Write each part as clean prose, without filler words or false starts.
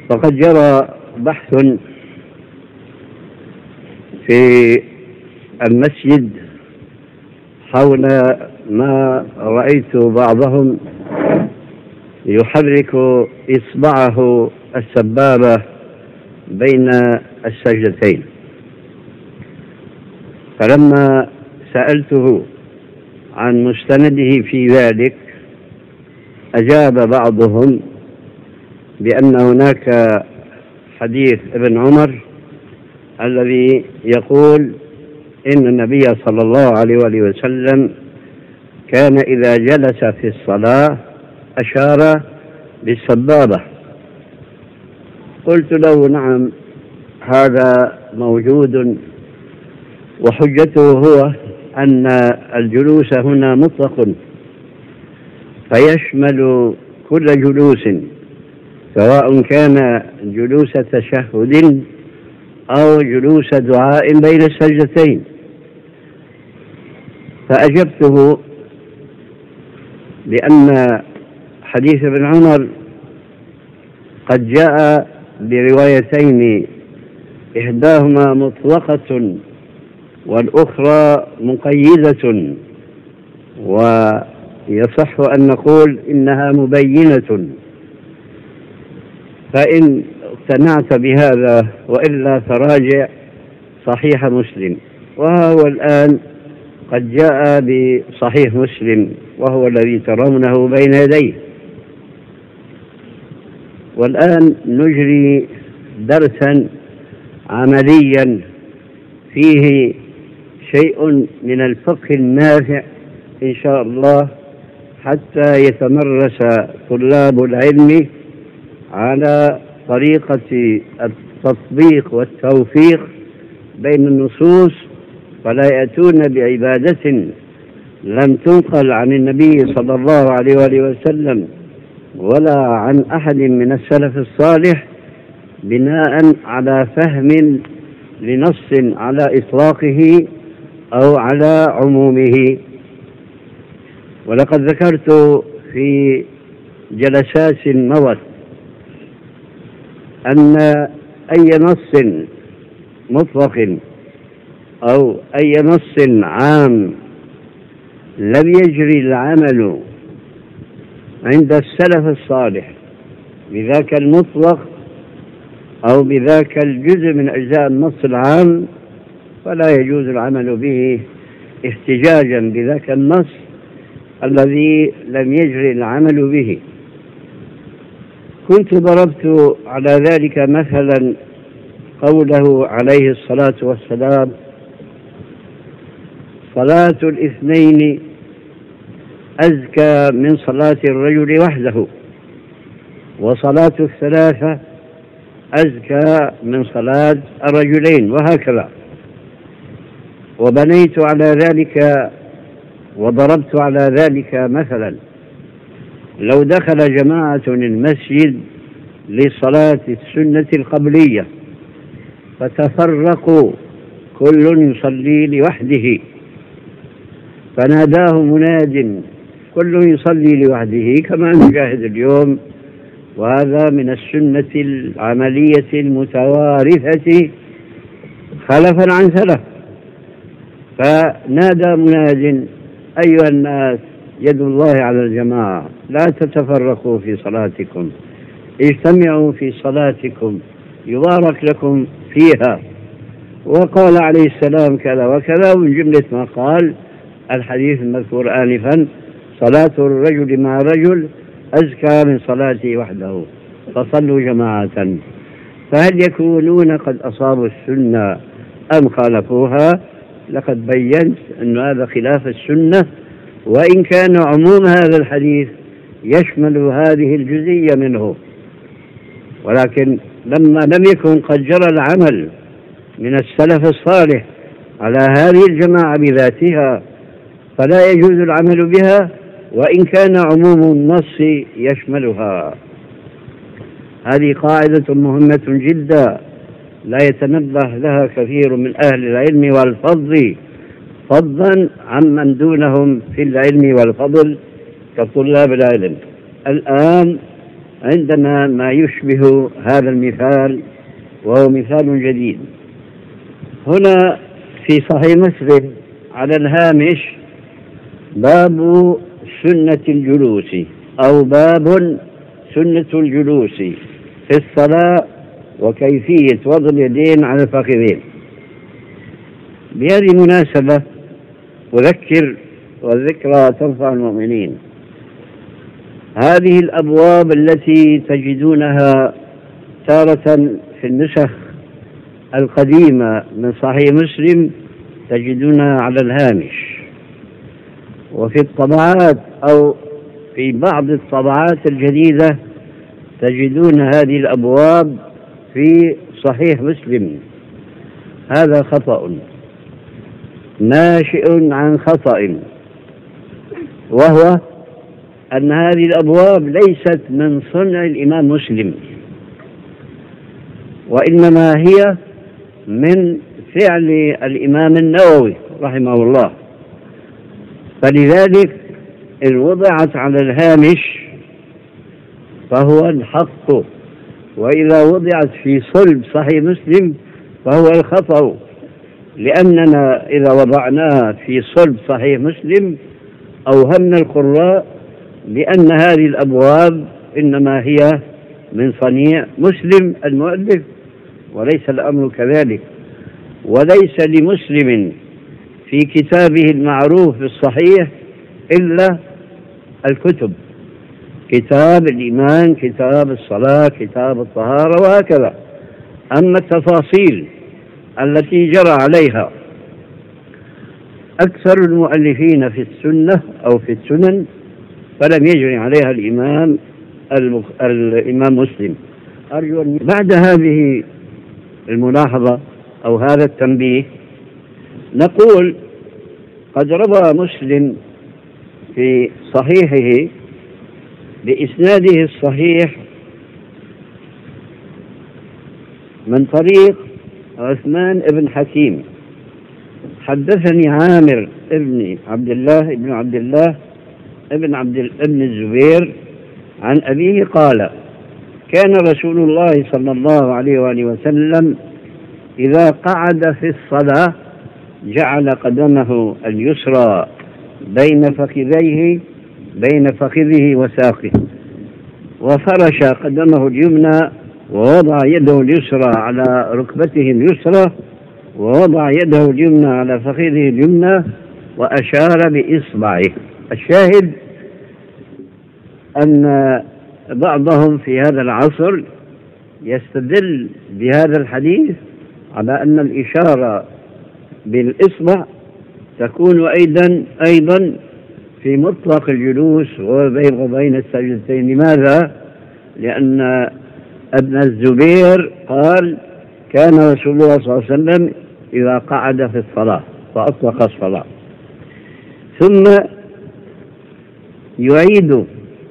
فقد جرى بحث في المسجد حول ما رأيت بعضهم يحرك إصبعه السبابة بين السجدتين، فلما سألته عن مستنده في ذلك أجاب بعضهم بأن هناك حديث ابن عمر الذي يقول إن النبي صلى الله عليه وسلم كان إذا جلس في الصلاة أشار بالسبابة. قلت له نعم، هذا موجود، وحجته هو أن الجلوس هنا مطلق فيشمل كل جلوس، سواء كان جلوس تشهد أو جلوس دعاء بين السجدتين. فأجبته بأن حديث ابن عمر قد جاء بروايتين، إحداهما مطلقة والأخرى مقيدة، ويصح أن نقول إنها مبينة، فإن اقتنعت بهذا وإلا فراجع صحيح مسلم، وهو الآن قد جاء بصحيح مسلم وهو الذي ترونه بين يديه. والآن نجري درسا عمليا فيه شيء من الفقه النافع إن شاء الله، حتى يتمرس طلاب العلم على طريقة التطبيق والتوفيق بين النصوص، فلا يأتون بعبادة لم تنقل عن النبي صلى الله عليه وسلم ولا عن أحد من السلف الصالح بناء على فهم لنص على إطلاقه أو على عمومه. ولقد ذكرت في جلسات مضت أن أي نص مطلق أو أي نص عام لم يجري العمل عند السلف الصالح بذاك المطلق أو بذاك الجزء من أجزاء النص العام، فلا يجوز العمل به احتجاجا بذاك النص الذي لم يجري العمل به. كنت ضربت على ذلك مثلا قوله عليه الصلاة والسلام: صلاة الاثنين أزكى من صلاة الرجل وحده، وصلاة الثلاثة أزكى من صلاة الرجلين، وهكذا. وبنيت على ذلك وضربت على ذلك مثلا: لو دخل جماعة المسجد لصلاة السنة القبلية فتفرقوا كل يصلي لوحده، فناداه مناد كل يصلي لوحده كما نشاهد اليوم، وهذا من السنة العملية المتوارثة خلفا عن سلف. فنادى مناد: أيها الناس، يد الله على الجماعة، لا تتفرقوا في صلاتكم، اجتمعوا في صلاتكم يبارك لكم فيها. وقال عليه السلام كذا وكذا، ومن جملة ما قال الحديث المذكور آنفا: صلاة الرجل مع رجل أزكى من صلاته وحده، فصلوا جماعة. فهل يكونون قد أصابوا السنة أم خالفوها؟ لقد بينت أن هذا خلاف السنة، وإن كان عموم هذا الحديث يشمل هذه الجزئية منه، ولكن لما لم يكن قد جرى العمل من السلف الصالح على هذه الجماعة بذاتها فلا يجوز العمل بها، وإن كان عموم النص يشملها. هذه قاعدة مهمة جدا لا يتنبه لها كثير من أهل العلم والفضل، فضلا عمن دونهم في العلم والفضل كطلاب العلم. الآن عندنا ما يشبه هذا المثال، وهو مثال جديد. هنا في صحيح مسلم على الهامش باب سنة الجلوس، أو باب سنة الجلوس في الصلاة وكيفية وضع اليدين على الفخذين. بهذه المناسبة أذكر، والذكرى تنفع المؤمنين، هذه الأبواب التي تجدونها تارة في النسخ القديمة من صحيح مسلم تجدونها على الهامش، وفي الطبعات أو في بعض الطبعات الجديدة تجدون هذه الأبواب في صحيح مسلم. هذا خطأ ناشئ عن خطأ، وهو أن هذه الأبواب ليست من صنع الإمام مسلم، وإنما هي من فعل الإمام النووي رحمه الله، فلذلك إن وضعت على الهامش فهو الحق، وإذا وضعت في صلب صحيح مسلم فهو الخطأ، لأننا إذا وضعناها في صلب صحيح مسلم أوهمنا القراء بأن هذه الأبواب إنما هي من صنيع مسلم المؤلف، وليس الأمر كذلك. وليس لمسلم في كتابه المعروف بالصحيح إلا الكتب: كتاب الإيمان، كتاب الصلاة، كتاب الطهارة، وهكذا. أما التفاصيل التي جرى عليها أكثر المؤلفين في السنة أو في السنن فلم يجري عليها الإمام مسلم. أرجو أن بعد هذه الملاحظة أو هذا التنبيه نقول قد روى مسلم في صحيحه بإسناده الصحيح من طريق عثمان بن حكيم: حدثني عامر ابن عبد الله ابن الزبير عن أبيه قال: كان رسول الله صلى الله عليه وآله وسلم إذا قعد في الصلاة جعل قدمه اليسرى بين فخذه وساقه، وفرش قدمه اليمنى، ووضع يده اليسرى على ركبته اليسرى، ووضع يده اليمنى على فخذه اليمنى، وأشار بإصبعه. الشاهد أن بعضهم في هذا العصر يستدل بهذا الحديث على أن الإشارة بالإصبع تكون أيضا في مطلق الجلوس وبين السجدتين. لماذا؟ لأن ابن الزبير قال: كان رسول الله صلى الله عليه وسلم إذا قعد في الصلاة فأطلق الصلاة. ثم يعيد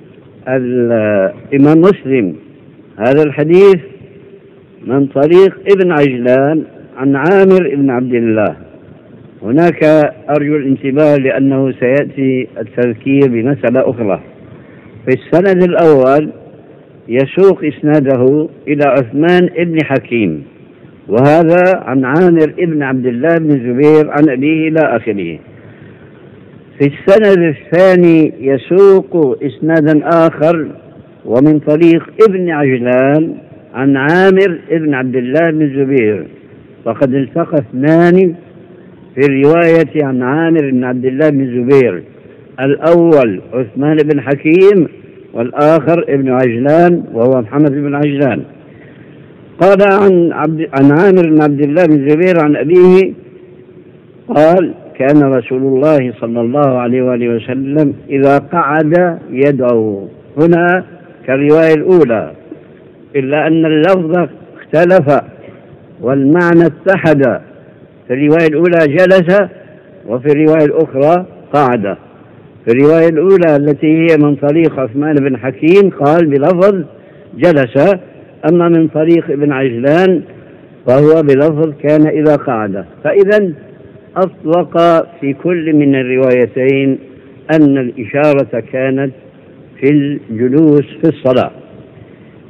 الإمام مسلم هذا الحديث من طريق ابن عجلان عن عامر بن عبد الله. هناك أرجو الانتباه لأنه سيأتي التذكير بمسألة أخرى. في السند الأول يسوق إسناده إلى عثمان بن حكيم، وهذا عن عامر بن عبد الله بن الزبير عن أبيه إلى آخره. في السند الثاني يسوق إسنادا آخر ومن طريق ابن عجلان عن عامر بن عبد الله بن الزبير، فقد التقى اثنان في الرواية عن عامر بن عبد الله بن الزبير: الأول عثمان بن حكيم، والآخر ابن عجلان وهو محمد بن عجلان. قال عن عامر بن عبد الله بن الزبير عن أبيه قال: كان رسول الله صلى الله عليه وآله وسلم إذا قعد يدعو. هنا كالرواية الأولى، إلا أن اللفظ اختلف والمعنى اتحد. في الرواية الأولى جلس، وفي الرواية الأخرى قعد. في الرواية الأولى التي هي من طريق عثمان بن حكيم قال بلفظ جلس، أما من طريق ابن عجلان فهو بلفظ كان إذا قعد. فإذا أطلق في كل من الروايتين أن الإشارة كانت في الجلوس في الصلاة.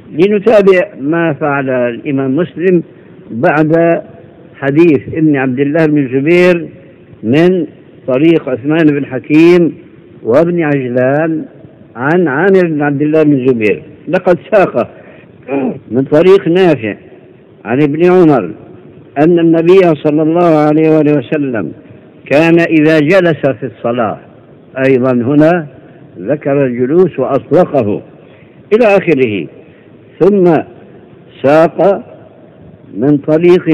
لنتابع ما فعل الإمام مسلم بعد حديث ابن عبد الله بن الزبير من طريق عثمان بن حكيم وابن عجلان عن عامر بن عبد الله بن الزبير. لقد ساق من طريق نافع عن ابن عمر أن النبي صلى الله عليه وآله وسلم كان إذا جلس في الصلاة، أيضا هنا ذكر الجلوس وأطلقه إلى آخره، ثم ساق من طريق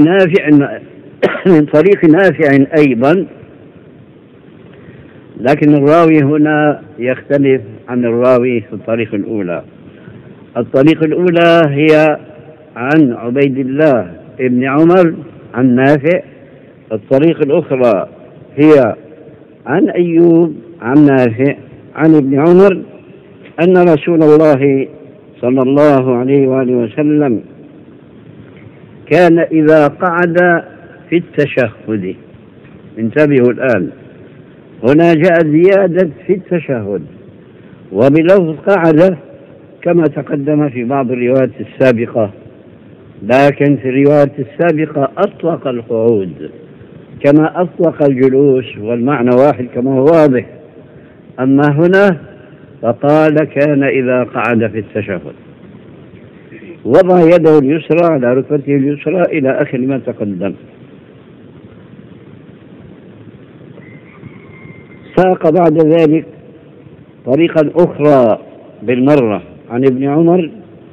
نافع أيضا، لكن الراوي هنا يختلف عن الراوي في الطريق الأولى. الطريق الأولى هي عن عبيد الله ابن عمر عن نافع، الطريق الأخرى هي عن أيوب عن نافع عن ابن عمر أن رسول الله صلى الله عليه وآله وسلم كان إذا قعد في التشهد. انتبهوا الآن، هنا جاء زيادة في التشهد وبلفظ قعد كما تقدم في بعض الروايات السابقة، لكن في الرواية السابقة أطلق القعود كما أطلق الجلوس، والمعنى واحد كما هو واضح. أما هنا فقال كان إذا قعد في التشهد وضع يده اليسرى على ركبته اليسرى إلى آخر ما تقدم. ساق بعد ذلك طريقا أخرى بالمرة عن ابن عمر،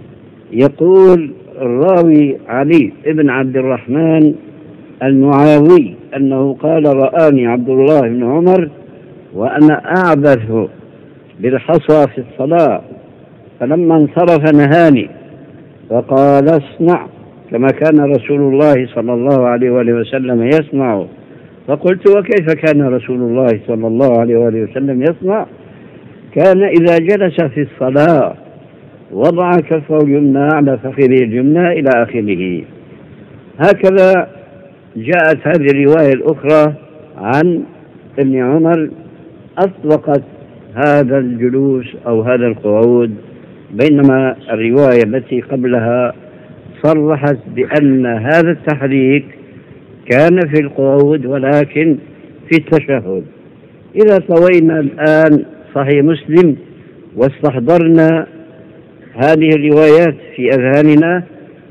يقول الراوي علي بن عبد الرحمن المعاوي أنه قال رآني عبد الله بن عمر وأنا أعبث بالحصى في الصلاة، فلما انصرف نهاني فقال اصنع كما كان رسول الله صلى الله عليه وآله وسلم يصنع. فقلت وكيف كان رسول الله صلى الله عليه وآله وسلم يصنع؟ كان إذا جلس في الصلاة وضع كفه اليمنى على فخذه اليمنى إلى آخره. هكذا جاءت هذه الرواية الأخرى عن ابن عمر أطلقت هذا الجلوس أو هذا القعود، بينما الرواية التي قبلها صرحت بأن هذا التحريك كان في القعود ولكن في التشهد. إذا طوينا الآن صحيح مسلم واستحضرنا هذه الروايات في أذهاننا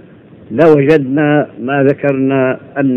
لوجدنا ما ذكرنا أن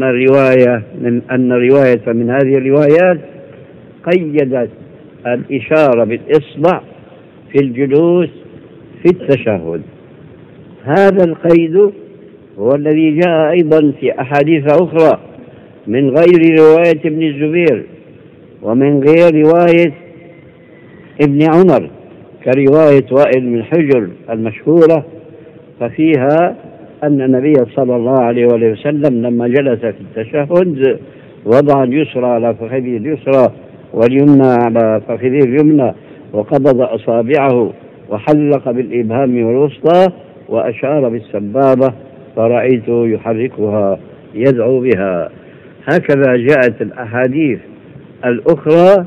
رواية من هذه الروايات قيدت الإشارة بالإصبع في الجلوس في التشهد. هذا القيد هو الذي جاء أيضا في أحاديث أخرى من غير رواية ابن الزبير ومن غير رواية ابن عمر، كرواية وائل بن حجر المشهورة، ففيها أن النبي صلى الله عليه وسلم لما جلس في التشهد وضع اليسرى على فخذه اليسرى واليمنى على فخذه اليمنى وقبض أصابعه وحلق بالإبهام والوسطى وأشار بالسبابة فرأيته يحركها يدعو بها. هكذا جاءت الأحاديث الأخرى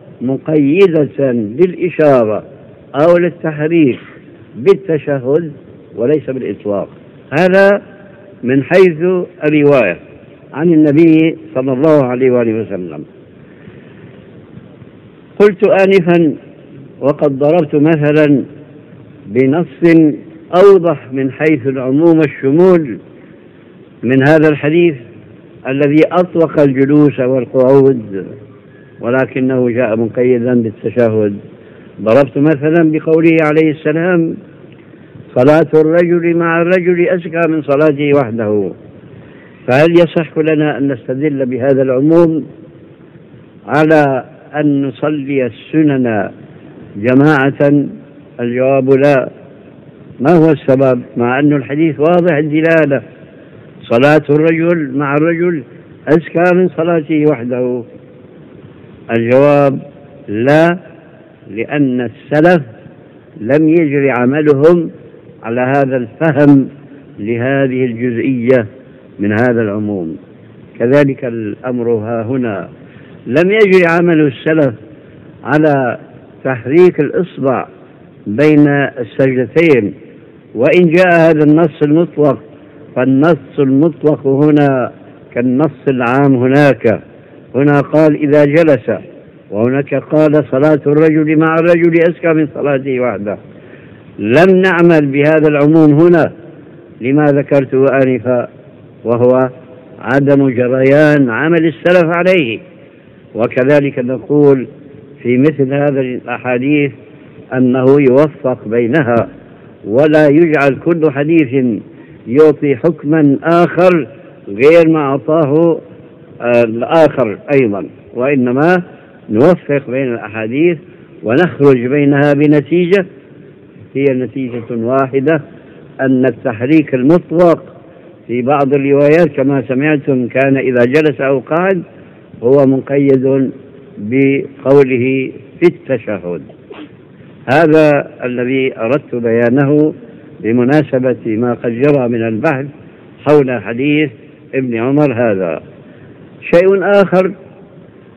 مقيدة للإشارة أو للتحريك بالتشهد وليس بالإطلاق. هذا من حيث الرواية عن النبي صلى الله عليه وآله وسلم. قلت آنفا وقد ضربت مثلا بنص أوضح من حيث العموم والشمول من هذا الحديث الذي أطلق الجلوس والقعود ولكنه جاء مقيدا بالتشهد. ضربت مثلا بقوله عليه السلام صلاة الرجل مع الرجل أزكى من صلاته وحده. فهل يصح لنا أن نستدل بهذا العموم على أن نصلي السنن جماعة؟ الجواب لا. ما هو السبب؟ مع أن الحديث واضح الدلالة، صلاة الرجل مع الرجل أزكى من صلاته وحده. الجواب لا، لأن السلف لم يجري عملهم على هذا الفهم لهذه الجزئية من هذا العموم. كذلك الأمر ها هنا، لم يجري عمل السلف على تحريك الإصبع بين السجدتين وإن جاء هذا النص المطلق فالنص المطلق هنا كالنص العام هناك. هنا قال إذا جلس، وهناك قال صلاة الرجل مع الرجل أزكى من صلاته وحده. لم نعمل بهذا العموم هنا لما ذكرته آنفا، وهو عدم جريان عمل السلف عليه. وكذلك نقول في مثل هذه الأحاديث أنه يوفق بينها، ولا يجعل كل حديث يعطي حكما آخر غير ما أعطاه الآخر أيضا، وإنما نوفق بين الأحاديث ونخرج بينها بنتيجة هي نتيجة واحدة، أن التحريك المطلق في بعض الروايات كما سمعتم كان إذا جلس أو قعد هو مقيد بقوله في التشهد. هذا الذي أردت بيانه بمناسبة ما قد جرى من البحث حول حديث ابن عمر هذا. شيء آخر